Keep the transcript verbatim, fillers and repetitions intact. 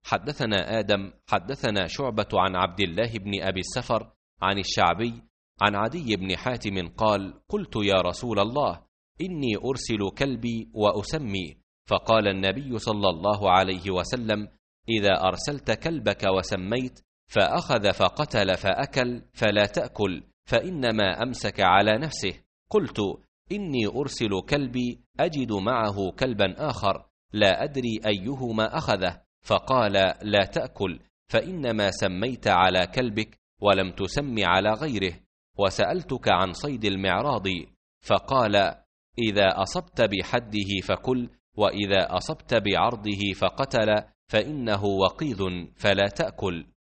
حدثنا آدم حدثنا شعبة عن عبد الله بن أبي السفر عن الشعبي عن عدي بن حاتم قال: قلت يا رسول الله إني أرسل كلبي وأسمي، فقال النبي صلى الله عليه وسلم: إذا أرسلت كلبك وسميت فأخذ فقتل فأكل فلا تأكل، فإنما أمسك على نفسه. قلت: إني أرسل كلبي أجد معه كلبا آخر لا أدري أيهما أخذه، فقال: لا تأكل، فإنما سميت على كلبك ولم تسم على غيره. وسألتك عن صيد المعراض، فقال: إذا أصبت بحده فكل، وإذا أصبت بعرضه فقتل فإنه وقيض فلا تأكل.